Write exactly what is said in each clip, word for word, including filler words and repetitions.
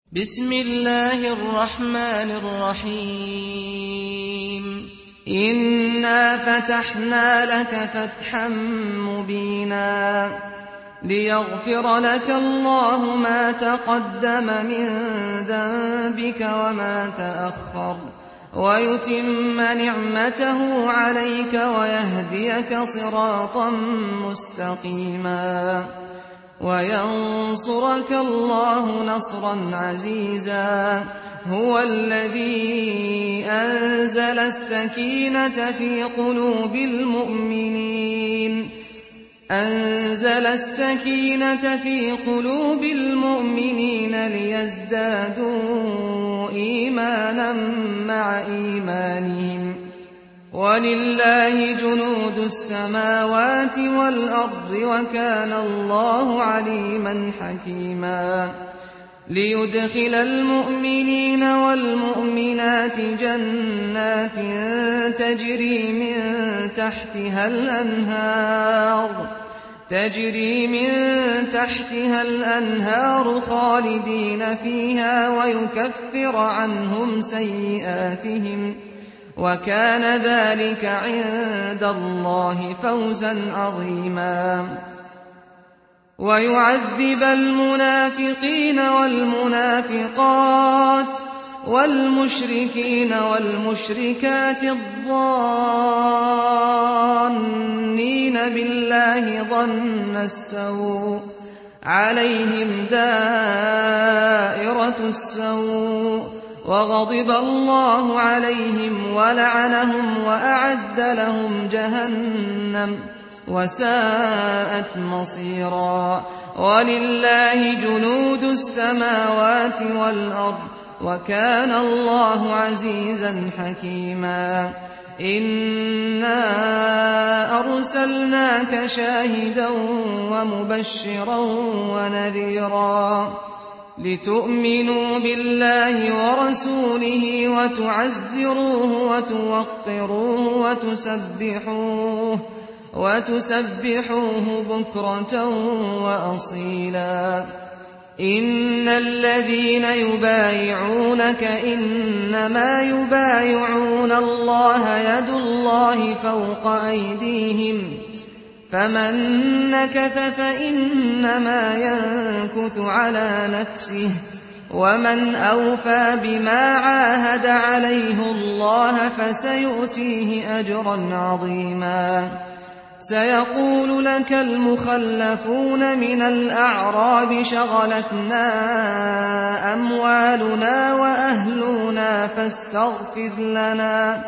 بسم الله الرحمن الرحيم إنا فتحنا لك فتحا مبينا ليغفر لك الله ما تقدم من ذنبك وما تأخر ويتم نعمته عليك ويهديك صراطا مستقيما وينصرك الله نصرا عزيزا هو الذي أنزل السكينة في قلوب المؤمنين أنزل السكينة في قلوب المؤمنين ليزدادوا إيمانا مع إيمانهم ولله جنود السماوات والأرض وكان الله عليما حكيما ليدخل المؤمنين والمؤمنات جنات تجري من تحتها الأنهار تجري من تحتها الأنهار خالدين فيها ويكفر عنهم سيئاتهم وكان ذلك عند الله فوزا عظيما ويعذب المنافقين والمنافقات والمشركين والمشركات الظانين بالله ظن السوء عليهم دائرة السوء وغضب الله عليهم ولعنهم وأعد لهم جهنم وساءت مصيرا ولله جنود السماوات والأرض وكان الله عزيزا حكيما إنا أرسلناك شاهدا ومبشرا ونذيرا لتؤمنوا بالله ورسوله وتعزروه وتوقروه وتسبحوه وتسبحوه بكرة وأصيلا إن الذين يبايعونك إنما يبايعون الله يد الله فوق أيديهم فمن نكث فإنما ينكث على نفسه ومن أوفى بما عاهد عليه الله فسيؤتيه أجرا عظيما سيقول لك المخلفون من الأعراب شغلتنا أموالنا وأهلنا فاستغفر لنا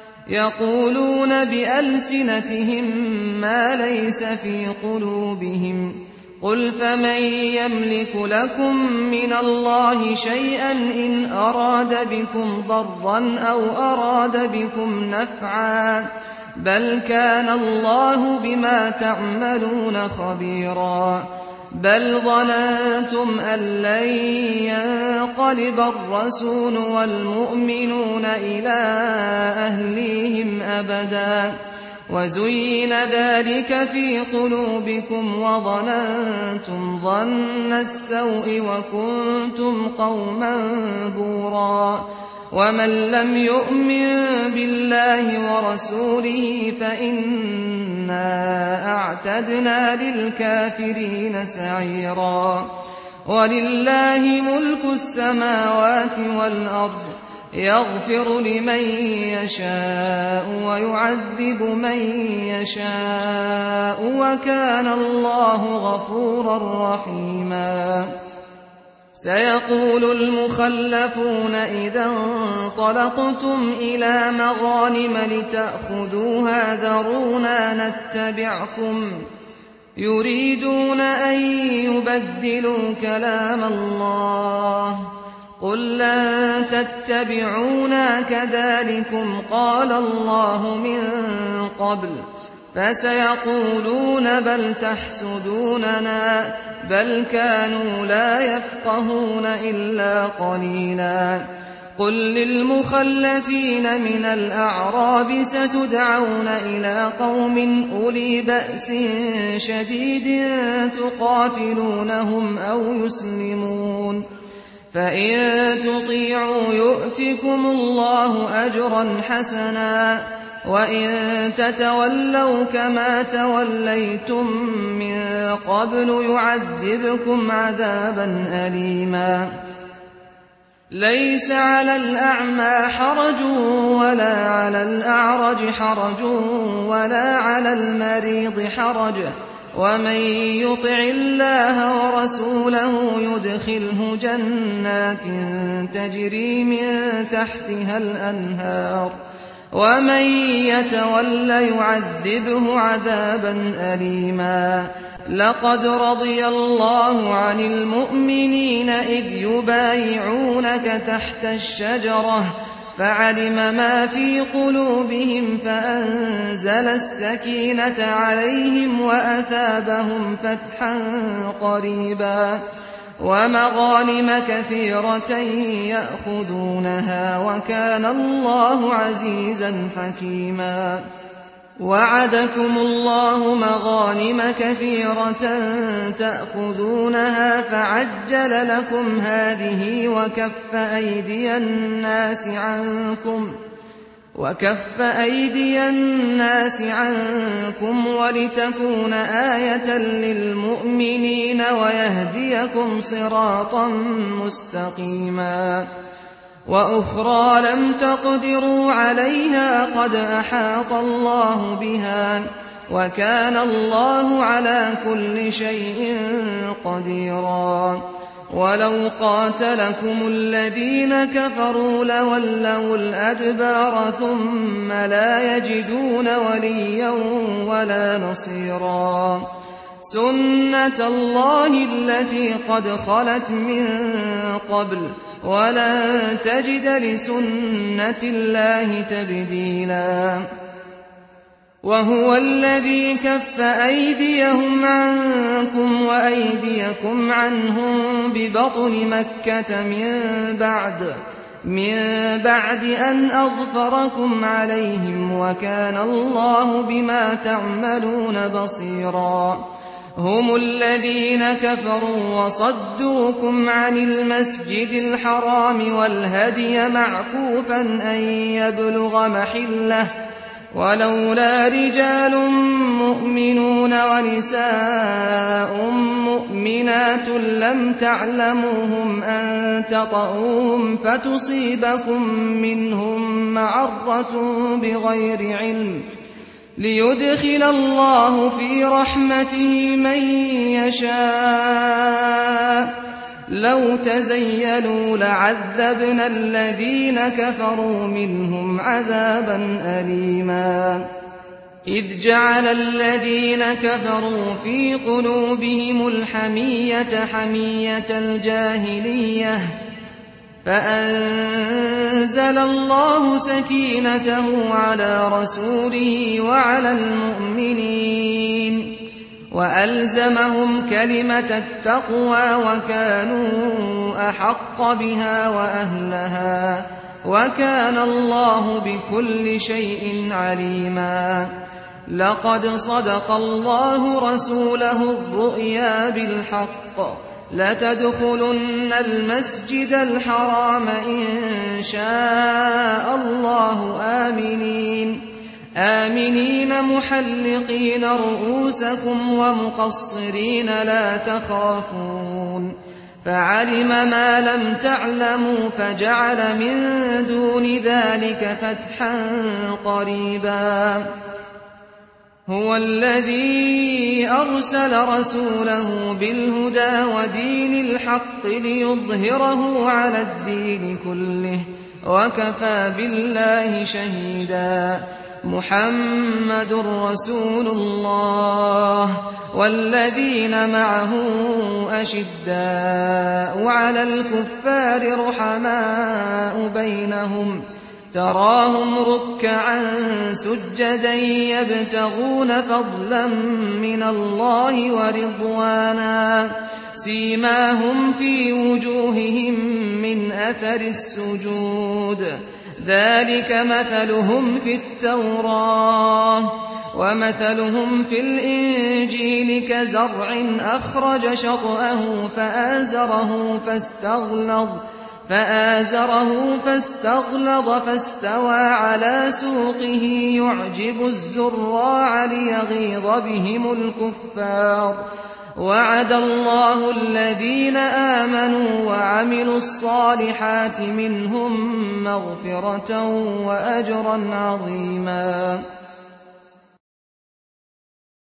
يقولون بألسنتهم ما ليس في قلوبهم قل فمن يملك لكم من الله شيئا إن أراد بكم ضرا أو أراد بكم نفعا بل كان الله بما تعملون خبيرا بل ظننتم أن لن ينقلب الرسول والمؤمنون إلى أهليهم أبدا وزين ذلك في قلوبكم وظننتم ظن السوء وكنتم قوما بورا ومن لم يؤمن بالله ورسوله فإنا أعتدنا للكافرين سعيرا ولله ملك السماوات والأرض يغفر لمن يشاء ويعذب من يشاء وكان الله غفورا رحيما سيقول المخلفون إذا انطلقتم إلى مغانم لتأخذوها ذرونا نتبعكم يريدون أن يبدلوا كلام الله قل لن تتبعونا كذلكم قال الله من قبل فسيقولون بل تحسدوننا بل كانوا لا يفقهون إلا قليلا قل للمخلفين من الأعراب ستدعون إلى قوم أولي بأس شديد تقاتلونهم أو يسلمون فإن تطيعوا يؤتكم الله أجرا حسنا وإن تتولوا كما توليتم من قبل يعذبكم عذابا أليما ليس على الأعمى حرج ولا على الأعرج حرج ولا على المريض حرج ومن يطع الله ورسوله يدخله جنات تجري من تحتها الأنهار ومن يتول يعذبه عذابا أليما لقد رضي الله عن المؤمنين إذ يبايعونك تحت الشجرة فعلم ما في قلوبهم فأنزل السكينة عليهم وأثابهم فتحا قريبا ومغانم كثيرة يأخذونها وكان الله عزيزا حكيما وعدكم الله مغانم كثيرة تأخذونها فعجل لكم هذه وكف أيدي الناس عنكم وكف أيدي الناس عنكم ولتكون آية للمؤمنين ويهديكم صراطا مستقيما وأخرى لم تقدروا عليها قد أحاط الله بها وكان الله على كل شيء قديرا ولو قاتلكم الذين كفروا لولوا الأدبار ثم لا يجدون وليا ولا نصيرا سنة الله التي قد خلت من قبل ولن تجد لسنة الله تبديلا وهو الذي كف أيديهم عنكم وأيديكم عنهم ببطن مكة من بعد من بعد أن أظفركم عليهم وكان الله بما تعملون بصيرا هم الذين كفروا وصدوكم عن المسجد الحرام والهدي معكوفا أن يبلغ محله ولولا رجال مؤمنون ونساء مؤمنات لم تعلموهم أن تطؤوهم فتصيبكم منهم معرة بغير علم ليدخل الله في رحمته من يشاء لو تزيلوا لعذبنا الذين كفروا منهم عذابا أليما إذ جعل الذين كفروا في قلوبهم الحمية حمية الجاهلية فأنزل الله سكينته على رسوله وعلى المؤمنين وألزمهم كلمة التقوى وكانوا أحق بها وأهلها وكان الله بكل شيء عليما لقد صدق الله رسوله الرؤيا بالحق لتدخلن المسجد الحرام إن شاء الله آمنين آمنين محلقين رؤوسكم ومقصرين لا تخافون فعلم ما لم تعلموا فجعل من دون ذلك فتحا قريبا هو الذي أرسل رسوله بالهدى ودين الحق ليظهره على الدين كله وكفى بالله شهيدا محمد رسول الله والذين معه أشداء على الكفار رحماء بينهم تراهم ركعا سجدا يبتغون فضلا من الله ورضوانا سيماهم في وجوههم من أثر السجود ذلك مثلهم في التوراة ومثلهم في الإنجيل كزرع أخرج شطأه فآزره فاستغلظ فآزره فاستغلظ فاستوى على سوقه يعجب الزراع ليغيظ بهم الكفار وعد الله الذين آمنوا وعملوا الصالحات منهم مغفرة وأجرا عظيما